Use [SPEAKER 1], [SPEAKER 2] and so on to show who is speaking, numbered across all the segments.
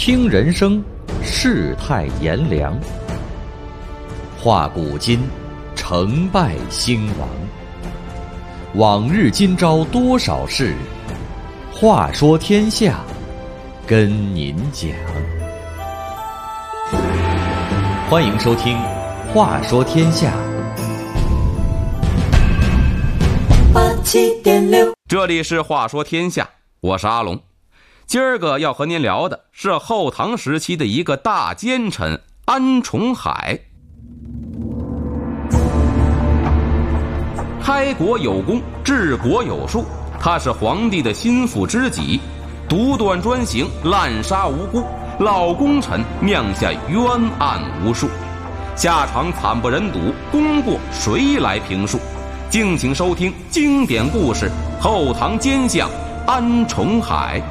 [SPEAKER 1] 听人生，世态炎凉；话古今，成败兴亡。往日今朝多少事，话说天下，跟您讲。欢迎收听《话说天下》。
[SPEAKER 2] 87.6，这里是话说天下，我是阿龙。今儿个要和您聊的是后唐时期的一个大奸臣安重海。开国有功，治国有术，他是皇帝的心腹知己，独断专行，滥杀无辜，老功臣酿下冤案无数，下场惨不忍睹，功过谁来评述？敬请收听经典故事《后唐奸相安重海》。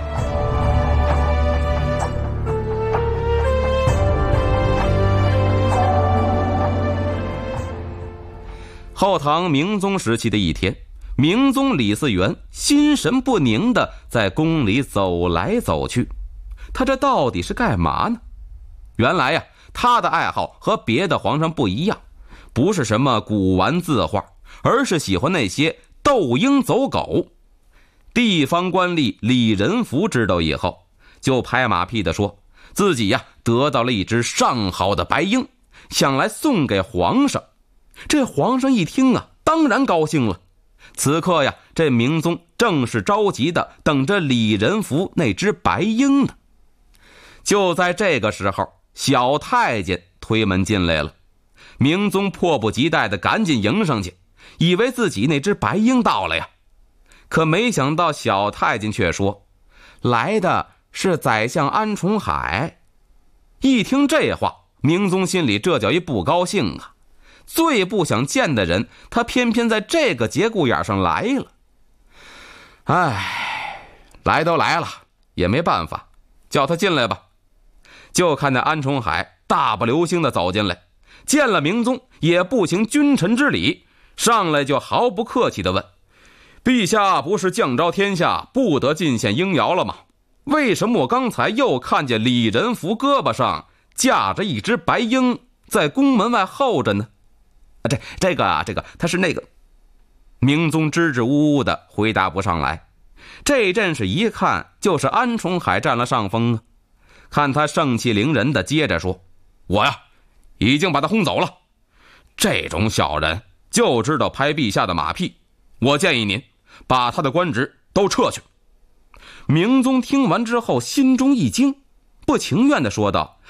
[SPEAKER 2] 后唐明宗时期的一天，明宗李嗣源心神不宁地在宫里走来走去。他这到底是干嘛呢？原来呀，他的爱好和别的皇上不一样，不是什么古玩字画，而是喜欢那些斗鹰走狗。地方官吏李仁福知道以后，就拍马屁地说自己呀得到了一只上好的白鹰，想来送给皇上。这皇上一听啊，当然高兴了。此刻呀，这明宗正是着急的等着李仁福那只白鹰呢。就在这个时候，小太监推门进来了。明宗迫不及待的赶紧迎上去，以为自己那只白鹰到了呀。可没想到小太监却说，来的是宰相安重海。一听这话，明宗心里这叫一不高兴啊。最不想见的人，他偏偏在这个节骨眼上来了。来都来了，也没办法，叫他进来吧。就看那安重海大步流星的走进来，见了明宗也不行君臣之礼，上来就毫不客气地问，陛下不是降诏天下不得进献鹰窑了吗？为什么我刚才又看见李仁福胳膊上架着一只白鹰在宫门外候着呢？这个他是那个。明宗支支吾吾的回答不上来。这阵势一看就是安重海占了上风啊。看他盛气凌人的接着说，我呀已经把他轰走了。这种小人就知道拍陛下的马屁，我建议您把他的官职都撤去。明宗听完之后心中一惊，不情愿地说道，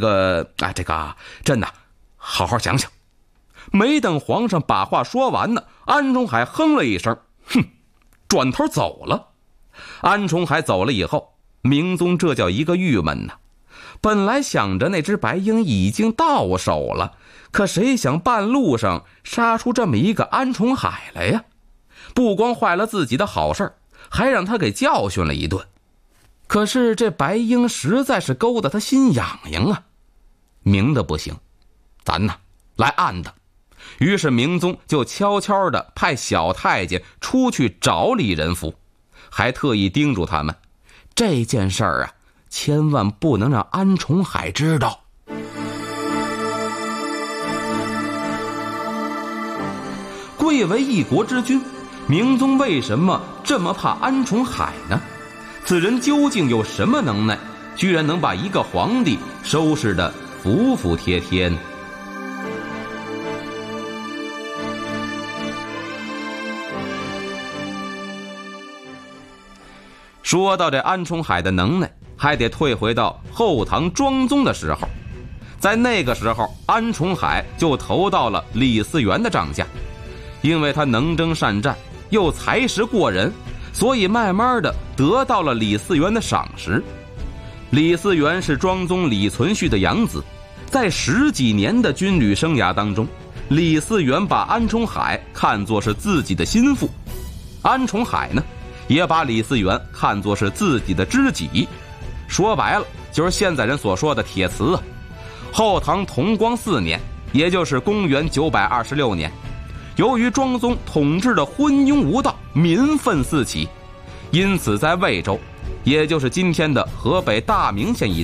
[SPEAKER 2] 真的好好想想。没等皇上把话说完呢，安重海哼了一声，转头走了。安重海走了以后，明宗这叫一个郁闷呐。本来想着那只白鹰已经到手了，可谁想半路上杀出这么一个安重海来呀，不光坏了自己的好事，还让他给教训了一顿。可是这白鹰实在是勾得他心痒痒啊，明的不行，咱呢来暗的。于是明宗就悄悄地派小太监出去找李仁福，还特意叮嘱他们，这件事儿啊，千万不能让安重海知道。贵为一国之君，明宗为什么这么怕安重海呢？此人究竟有什么能耐，居然能把一个皇帝收拾得服服帖帖呢？说到这安重海的能耐，还得退回到后唐庄宗的时候。在那个时候，安重海就投到了李嗣源的帐下。因为他能征善战，又才识过人，所以慢慢的得到了李嗣源的赏识。李嗣源是庄宗李存勖的养子，在10几年的军旅生涯当中，李嗣源把安重海看作是自己的心腹，安重海呢也把李嗣源看作是自己的知己。说白了就是现在人所说的铁磁啊。后唐同光4年，也就是公元926年，由于庄宗统治的昏庸无道，民愤四起，因此在魏州，也就是今天的河北大名县一带，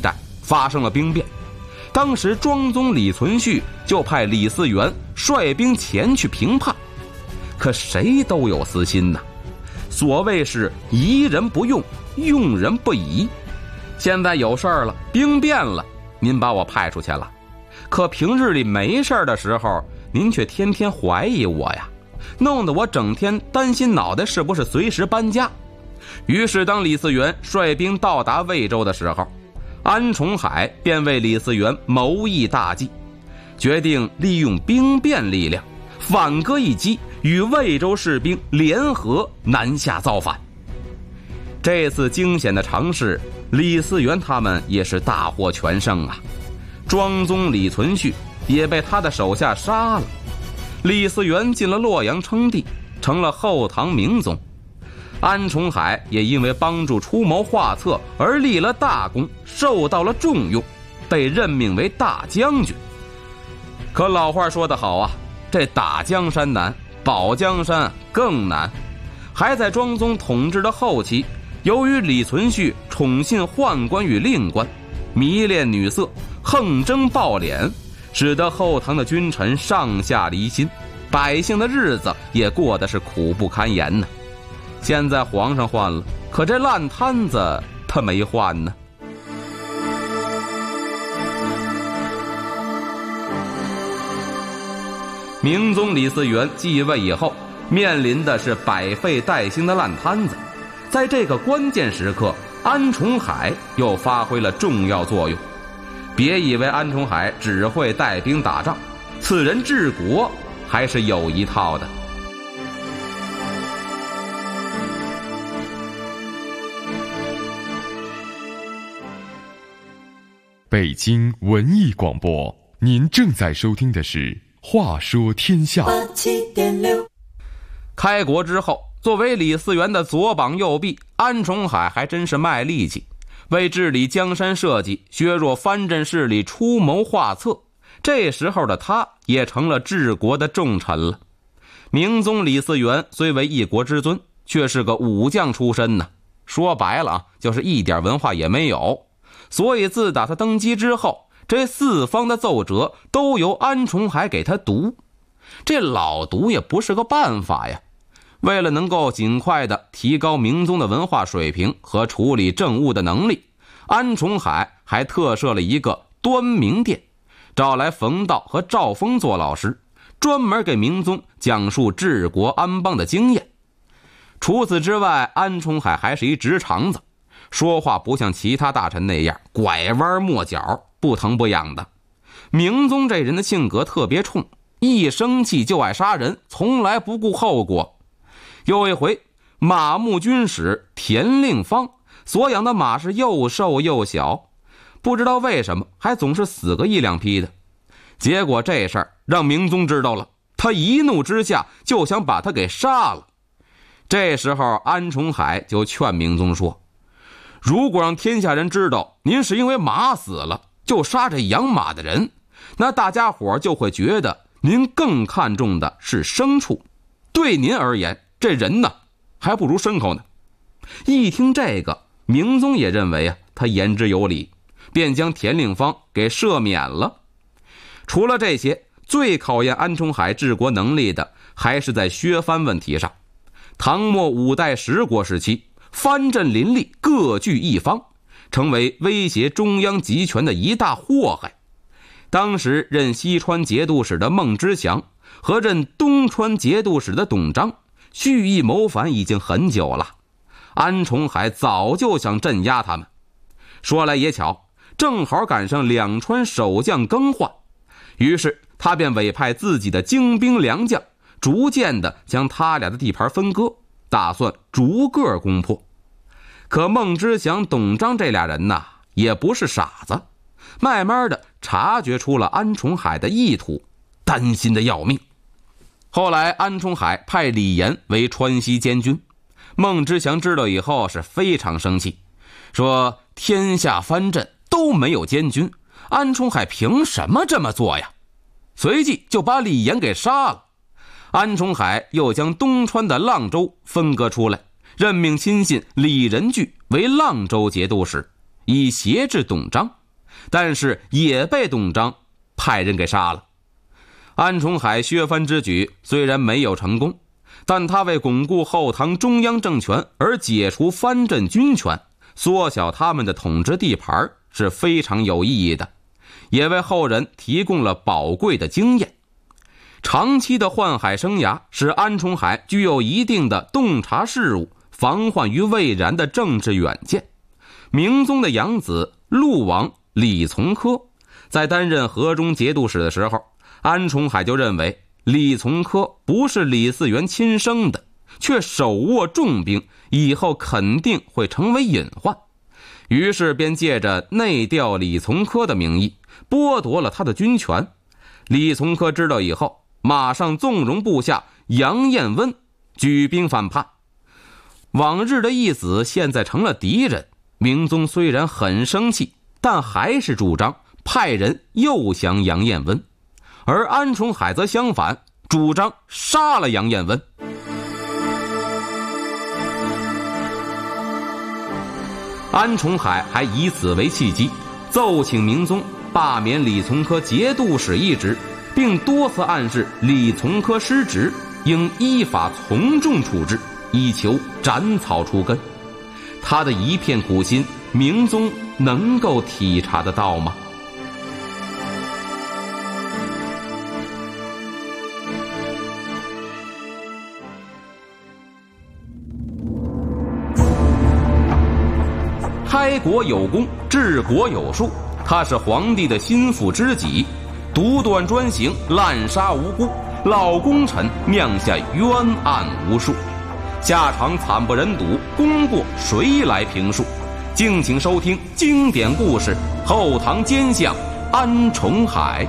[SPEAKER 2] 发生了兵变。当时庄宗李存勖就派李嗣源率兵前去平叛，可谁都有私心呐。所谓是疑人不用，用人不疑。现在有事儿了，兵变了，您把我派出去了，可平日里没事儿的时候，您却天天怀疑我呀，弄得我整天担心脑袋是不是随时搬家。于是当李嗣源率兵到达魏州的时候，安重海便为李嗣源谋议大计，决定利用兵变力量反戈一击，与魏州士兵联合南下造反。这次惊险的尝试，李嗣源他们也是大获全胜啊！庄宗李存勖也被他的手下杀了，李嗣源进了洛阳称帝，成了后唐明宗。安重海也因为帮助出谋划策而立了大功，受到了重用，被任命为大将军。可老话说得好啊，这打江山难，保江山更难。还在庄宗统治的后期，由于李存勖宠信宦官与令官，迷恋女色，横征暴敛，使得后唐的君臣上下离心，百姓的日子也过得是苦不堪言呢。现在皇上换了，可这烂摊子他没换呢。明宗李嗣源继位以后，面临的是百废待兴的烂摊子。在这个关键时刻，安重海又发挥了重要作用。别以为安重海只会带兵打仗，此人治国还是有一套的。
[SPEAKER 3] 北京文艺广播，您正在收听的是《话说天下》。
[SPEAKER 2] 开国之后，作为李嗣源的左膀右臂，安重海还真是卖力气，为治理江山社稷，削弱藩镇势力出谋划策。这时候的他也成了治国的重臣了。明宗李嗣源虽为一国之尊，却是个武将出身呢，说白了啊，就是一点文化也没有。所以自打他登基之后，这四方的奏折都由安重海给他读。这老读也不是个办法呀。为了能够尽快的提高明宗的文化水平和处理政务的能力，安重海还特设了一个端明殿，找来冯道和赵峰做老师，专门给明宗讲述治国安邦的经验。除此之外，安重海还是一直肠子，说话不像其他大臣那样拐弯抹角，不疼不痒的。明宗这人的性格特别冲，一生气就爱杀人，从来不顾后果。有一回，马牧军使田令方所养的马是又瘦又小，不知道为什么还总是死个一两匹的。结果这事儿让明宗知道了，他一怒之下就想把他给杀了。这时候安重海就劝明宗说，如果让天下人知道您是因为马死了就杀这养马的人，那大家伙就会觉得您更看重的是牲畜，对您而言这人呢还不如牲口呢。一听这个，明宗也认为他言之有理，便将田令方给赦免了。除了这些，最考验安重海治国能力的还是在削藩问题上。唐末五代十国时期，藩镇林立，各据一方，成为威胁中央集权的一大祸害。当时任西川节度使的孟知祥和任东川节度使的董璋蓄意谋反已经很久了，安重海早就想镇压他们。说来也巧，正好赶上两川守将更换，于是他便委派自己的精兵良将，逐渐地将他俩的地盘分割，打算逐个攻破。可孟知祥、董璋这俩人呐，也不是傻子，慢慢的察觉出了安重海的意图，担心的要命。后来安重海派李严为川西监军，孟知祥知道以后是非常生气，说天下藩镇都没有监军，安重海凭什么这么做呀？随即就把李严给杀了。安重海又将东川的阆州分割出来，任命亲信李仁据为阆州节度使，以挟制董璋。 但是也被董璋派人给杀了。安重海削藩之举虽然没有成功，但他为巩固后唐中央政权而解除藩镇军权，缩小他们的统治地盘是非常有意义的，也为后人提供了宝贵的经验。长期的宦海生涯使安重海具有一定的洞察事物、防患于未然的政治远见。明宗的养子陆王李从珂在担任河中节度使的时候，安重海就认为李从珂不是李嗣源亲生的，却手握重兵，以后肯定会成为隐患，于是便借着内调李从珂的名义剥夺了他的军权。李从珂知道以后，马上纵容部下杨彦温举兵反叛。往日的义子现在成了敌人，明宗虽然很生气，但还是主张派人诱降杨彦温，而安重海则相反，主张杀了杨彦温。安重海还以此为契机，奏请明宗罢免李从珂节度使一职，并多次暗示李从珂失职应依法从重处置，以求斩草除根。他的一片苦心，明宗能够体察得到吗？开国有功，治国有术，他是皇帝的心腹知己，独断专行，滥杀无辜，老功臣酿下冤案无数，下场惨不忍睹，功过谁来评述？敬请收听经典故事《后唐奸相安重海》。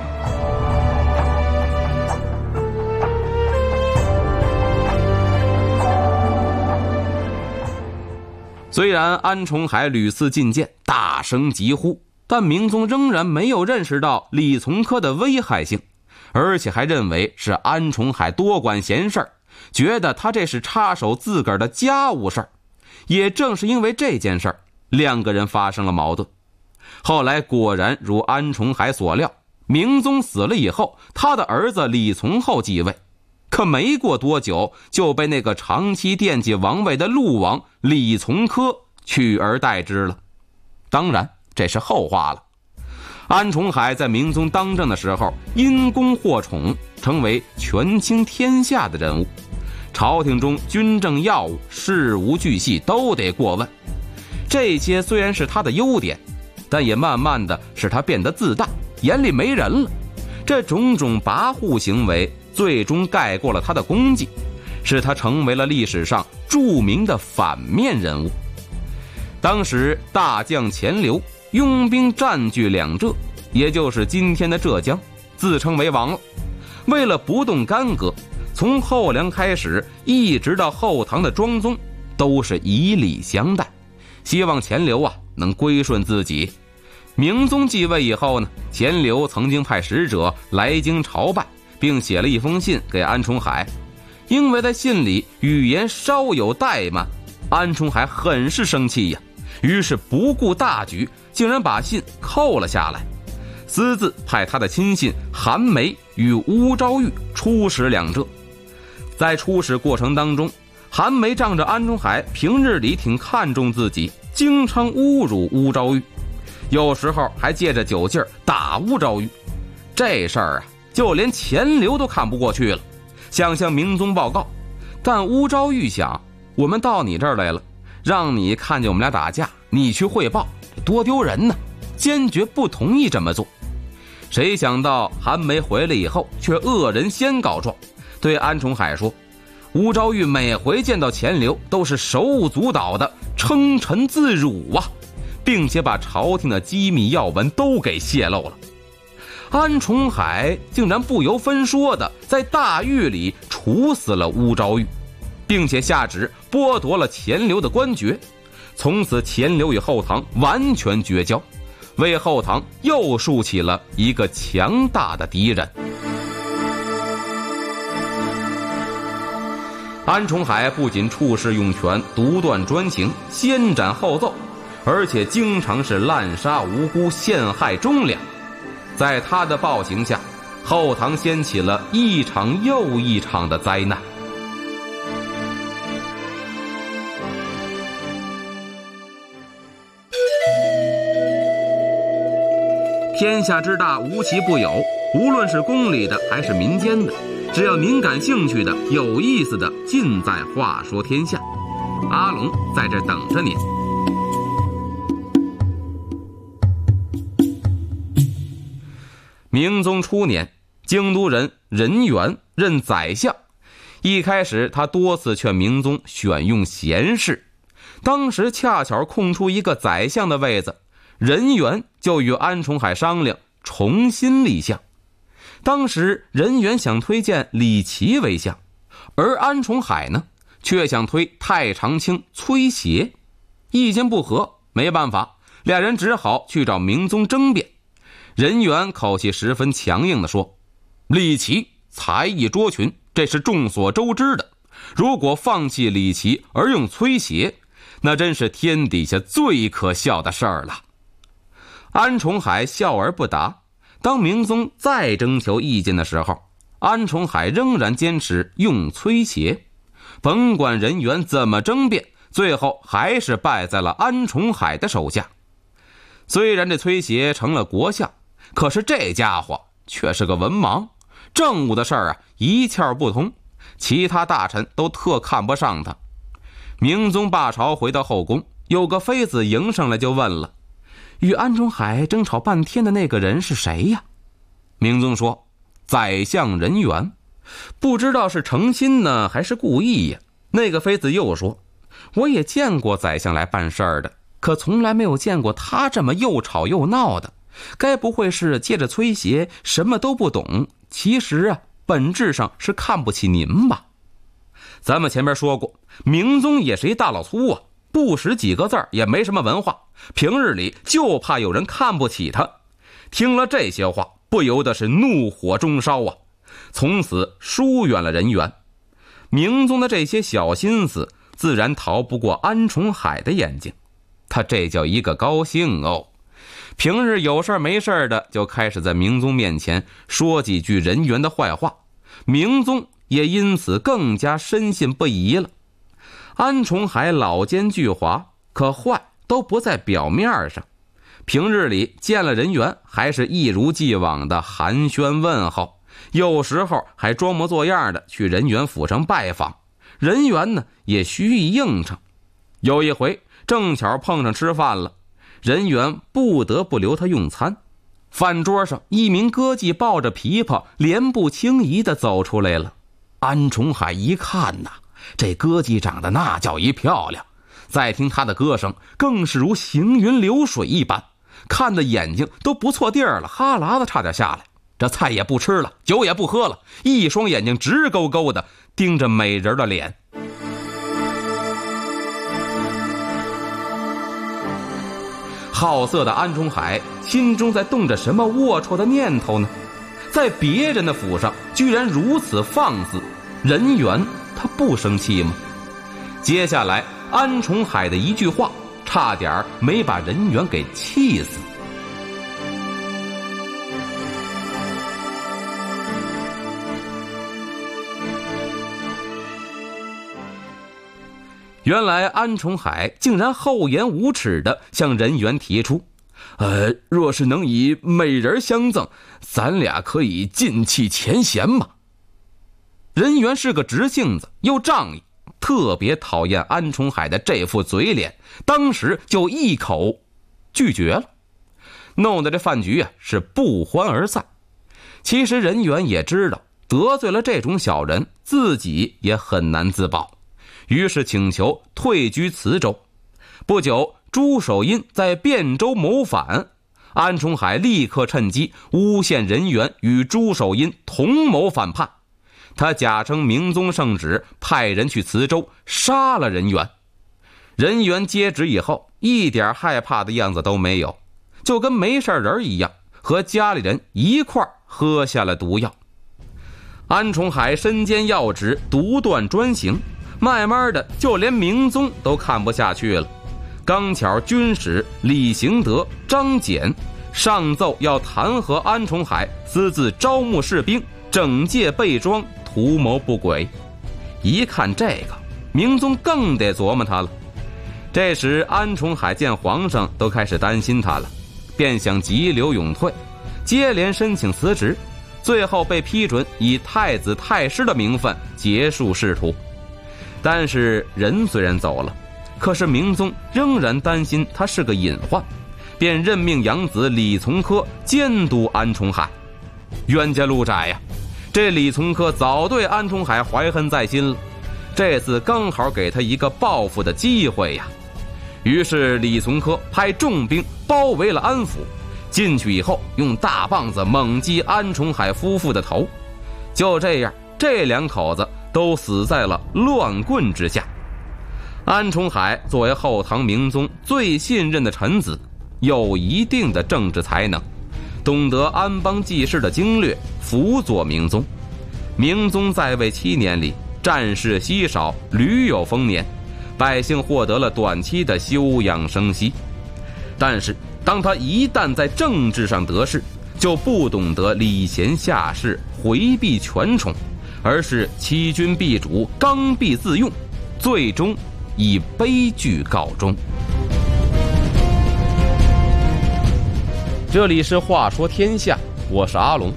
[SPEAKER 2] 虽然安重海屡次进谏，大声疾呼，但明宗仍然没有认识到李从珂的危害性，而且还认为是安重海多管闲事，觉得他这是插手自个儿的家务事儿。也正是因为这件事儿，两个人发生了矛盾。后来果然如安重海所料，明宗死了以后，他的儿子李从厚继位，可没过多久就被那个长期惦记王位的陆王李从珂取而代之了。当然这是后话了。安重海在明宗当政的时候因功获宠，成为权倾天下的人物，朝廷中军政要务、事无巨细都得过问。这些虽然是他的优点，但也慢慢的使他变得自大，眼里没人了。这种种跋扈行为最终盖过了他的功绩，使他成为了历史上著名的反面人物。当时大将钱镠拥兵占据两浙，也就是今天的浙江，自称为王了。为了不动干戈，从后梁开始一直到后唐的庄宗，都是以礼相待，希望钱镠能归顺自己。明宗继位以后呢，钱镠曾经派使者来京朝拜，并写了一封信给安重海。因为在信里语言稍有怠慢，安重海很是生气呀，于是不顾大局，竟然把信扣了下来，私自派他的亲信韩梅与乌昭玉出使两浙。在出使过程当中，韩梅仗着安重海平日里挺看重自己，经常侮辱乌昭玉，有时候还借着酒劲儿打乌昭玉。这事儿就连钱镠都看不过去了，想向明宗报告。但乌昭玉想，我们到你这儿来了，让你看见我们俩打架，你去汇报，多丢人呢，坚决不同意这么做。谁想到韩梅回来以后却恶人先告状，对安重海说，乌昭玉每回见到钱镠都是手舞足蹈的称臣自辱啊，并且把朝廷的机密要闻都给泄露了。安重海竟然不由分说的在大狱里处死了乌昭玉，并且下旨剥夺了钱镠的官爵。从此钱镠与后唐完全绝交，为后唐又树起了一个强大的敌人。安重海不仅处事用权，独断专行，先斩后奏， 而且经常是滥杀无辜，陷害忠良。在他的暴行下，后唐掀起了一场又一场的灾难。天下之大，无奇不有，无论是宫里的还是民间的，只要您感兴趣的、有意思的，尽在《话说天下》。阿龙在这等着您。明宗初年，京都人任元任宰相。一开始他多次劝明宗选用贤士，当时恰巧空出一个宰相的位子，任元就与安重海商量重新立相。当时任元想推荐李琦为相，而安重海呢却想推太常卿崔协，意见不合，没办法，俩人只好去找明宗争辩。任元口气十分强硬地说，李琦才艺卓群，这是众所周知的，如果放弃李琦而用崔协，那真是天底下最可笑的事儿了。安重海笑而不答。当明宗再征求意见的时候，安重海仍然坚持用崔协。甭管任元怎么争辩，最后还是败在了安重海的手下。虽然这崔协成了国相，可是这家伙却是个文盲，政务的事儿一窍不通，其他大臣都特看不上他。明宗罢朝回到后宫，有个妃子迎上来就问了，与安重海争吵半天的那个人是谁呀？明宗说，宰相任元。不知道是诚心呢还是故意呀？那个妃子又说，我也见过宰相来办事儿的，可从来没有见过他这么又吵又闹的，该不会是借着崔协什么都不懂，其实本质上是看不起您吧？咱们前面说过，明宗也是一大老粗不识几个字，也没什么文化，平日里就怕有人看不起他。听了这些话，不由得是怒火中烧从此疏远了任元。明宗的这些小心思自然逃不过安重海的眼睛，他这叫一个高兴平日有事没事的就开始在明宗面前说几句任元的坏话，明宗也因此更加深信不疑了。安重海老奸巨猾，可坏都不在表面上，平日里见了任元还是一如既往的寒暄问候，有时候还装模作样的去任元府上拜访，任元呢也虚意应承。有一回正巧碰上吃饭了，任元不得不留他用餐。饭桌上一名歌妓抱着琵琶，莲步轻移地走出来了。安重海一看这歌妓长得那叫一漂亮，再听她的歌声更是如行云流水一般，看的眼睛都不错地儿了，哈喇子差点下来。这菜也不吃了，酒也不喝了，一双眼睛直勾勾的盯着美人的脸。好色的安重海心中在动着什么龌龊的念头呢？在别人的府上居然如此放肆，任元他不生气吗？接下来安重海的一句话差点没把任元给气死。原来安重海竟然厚颜无耻地向任元提出，若是能以美人相赠，咱俩可以尽弃前嫌嘛。任元是个直性子又仗义，特别讨厌安重海的这副嘴脸，当时就一口拒绝了，弄得这饭局是不欢而散。其实任元也知道得罪了这种小人，自己也很难自保，于是请求退居磁州。不久，朱守殷在汴州谋反，安重海立刻趁机诬陷任元与朱守殷同谋反叛。他假称明宗圣旨，派人去磁州杀了任元。任元接旨以后，一点害怕的样子都没有，就跟没事人一样，和家里人一块喝下了毒药。安重海身兼要职，独断专行，慢慢的就连明宗都看不下去了。 刚巧军使李行德、张俭上奏要弹劾安重海私自招募士兵，整届备装，图谋不轨。一看这个，明宗更得琢磨他了。这时安重海见皇上都开始担心他了，便想急流勇退，接连申请辞职，最后被批准以太子太师的名分结束仕途。但是人虽然走了，可是明宗仍然担心他是个隐患，便任命养子李从珂监督安重海。冤家路窄呀，这李从珂早对安重海怀恨在心了，这次刚好给他一个报复的机会呀。于是李从珂派重兵包围了安府，进去以后用大棒子猛击安重海夫妇的头。就这样，这两口子都死在了乱棍之下。安重海作为后唐明宗最信任的臣子，有一定的政治才能，懂得安邦济世的经略，辅佐明宗。明宗在位7年里，战事稀少，屡有丰年，百姓获得了短期的休养生息。但是当他一旦在政治上得势，就不懂得礼贤下士，回避权宠，而是欺君避主，刚愎自用，最终以悲剧告终。这里是话说天下，我是阿龙。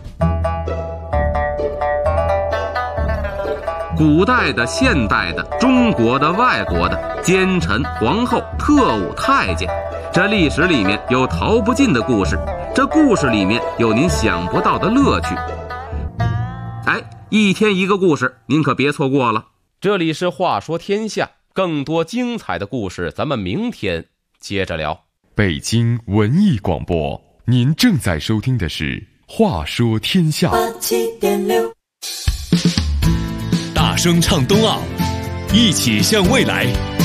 [SPEAKER 2] 古代的、现代的、中国的、外国的，奸臣、皇后、特务、太监，这历史里面有逃不尽的故事，这故事里面有您想不到的乐趣。一天一个故事，您可别错过了。这里是话说天下，更多精彩的故事咱们明天接着聊。
[SPEAKER 3] 北京文艺广播，您正在收听的是话说天下。
[SPEAKER 4] 87.6，
[SPEAKER 5] 大声唱冬奥，一起向未来。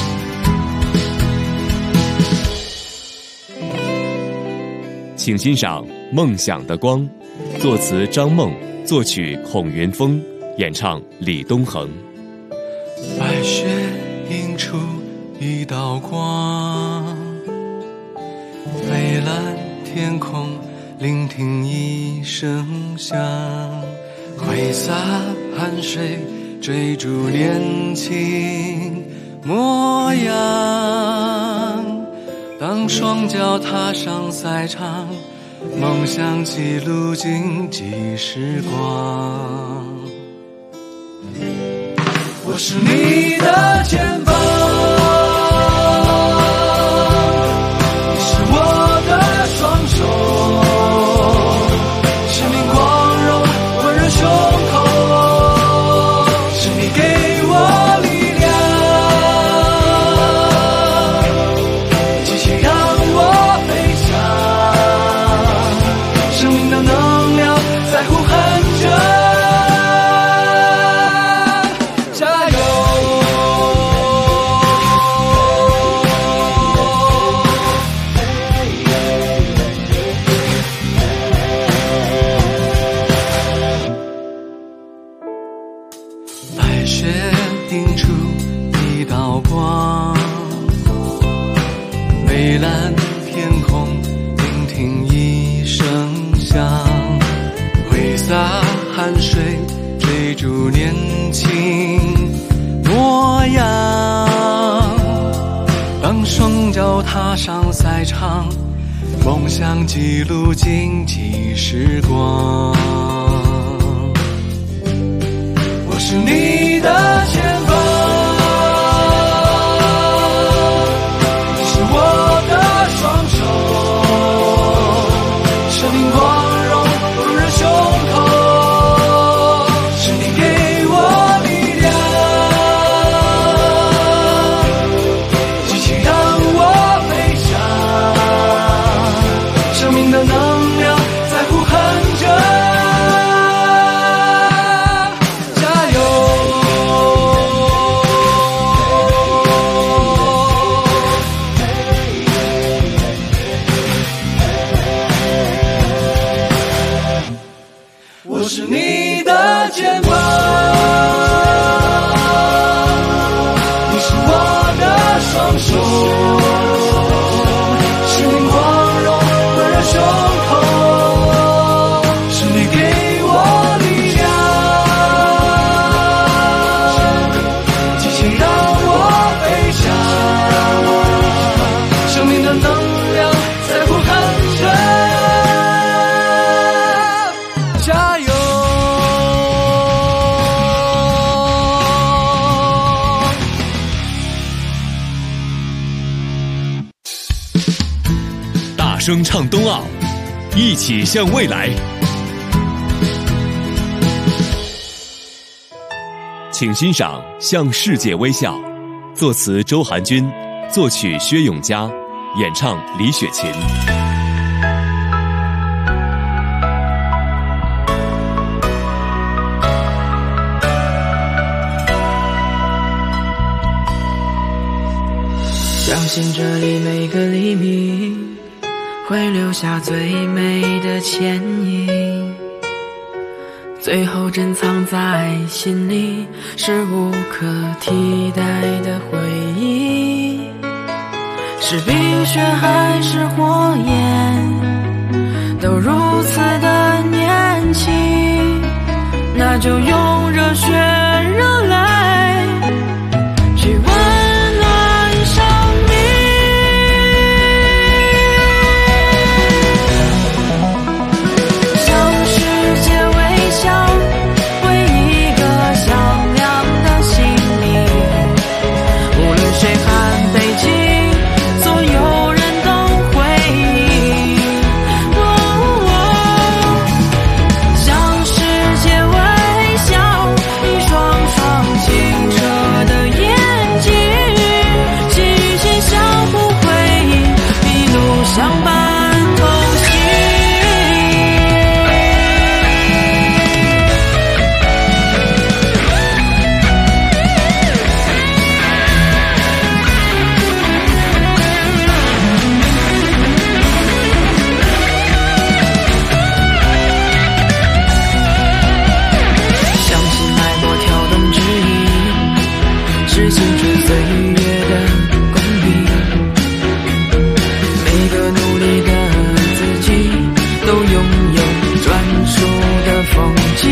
[SPEAKER 5] 请欣赏《梦想的光》，作词张梦，作曲孔云峰，演唱李东恒。
[SPEAKER 6] 白雪映出一道光，蔚蓝天空聆听一声响，挥洒汗水追逐年轻模样。当双脚踏上赛场，梦想记录竞技时光。我是你的肩膀，你是我的双手，生命光荣温热胸口，是你给我力量，激情让我飞翔，生命的能量在呼喊着。映出一道光，蔚蓝天空聆听一声响，挥洒汗水追逐年轻模样。当双脚踏上赛场，梦想记录竞技时光。我是你的前方，你是我的双手，生命光荣温热胸口，是你给我力量，激情让我飞翔，生命的能量在呼喊着。我是你的肩膀，你是我的双手。
[SPEAKER 5] 声唱冬奥，一起向未来。请欣赏《向世界微笑》，作词周寒君，作曲薛永嘉，演唱李雪琴。
[SPEAKER 4] 相信这里每个黎明会留下最美的倩影，最后珍藏在心里，是无可替代的回忆。是冰雪还是火焰，都如此的年轻，那就用热血热泪去温暖生命。向世界微笑，为一个响亮的心灵，无论谁寒北京，所有人都回忆。向世界微笑，一双双清澈的眼睛，寄予心相互回应，一路相伴同行。相信脉搏跳动指引，是青春岁月的公平。每个努力的自己，都拥有专属的风景。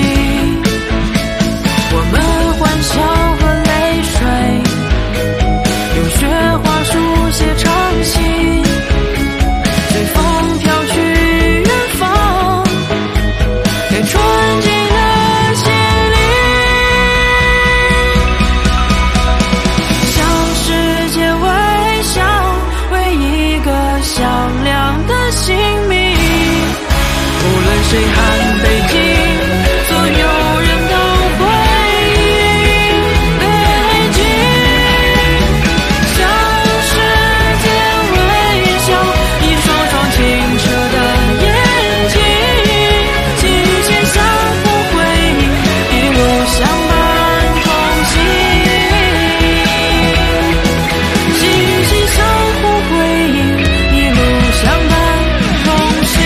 [SPEAKER 4] 我们欢笑和泪水，用雪花书写长信，随风飘去远方，给纯净的心灵。向世界微笑，为一个响亮的姓名，无论谁寒北京，所有人都回忆北京。向世界微笑，一双双清澈的眼睛，寄予心相互回应，一路相伴同行。寄予心相互回应，一路相伴同行。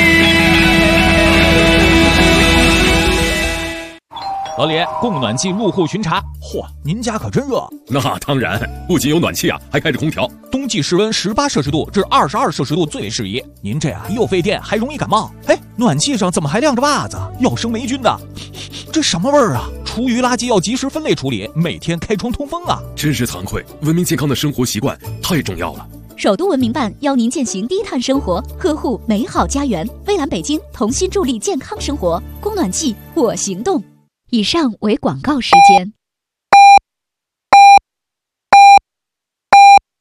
[SPEAKER 7] 老李，供暖气入户巡查。嚯，您家可真热！
[SPEAKER 8] 那当然，不仅有暖气啊，还开着空调。
[SPEAKER 7] 冬季室温18摄氏度至22摄氏度最为适宜。您这又费电，还容易感冒。哎，暖气上怎么还晾着袜子？要生霉菌的。这什么味儿啊？厨余垃圾要及时分类处理，每天开窗通风啊！
[SPEAKER 8] 真是惭愧，文明健康的生活习惯太重要了。
[SPEAKER 9] 首都文明办邀您践行低碳生活，呵护美好家园。蔚蓝北京同心助力健康生活，供暖季我行动。以上为广告时间。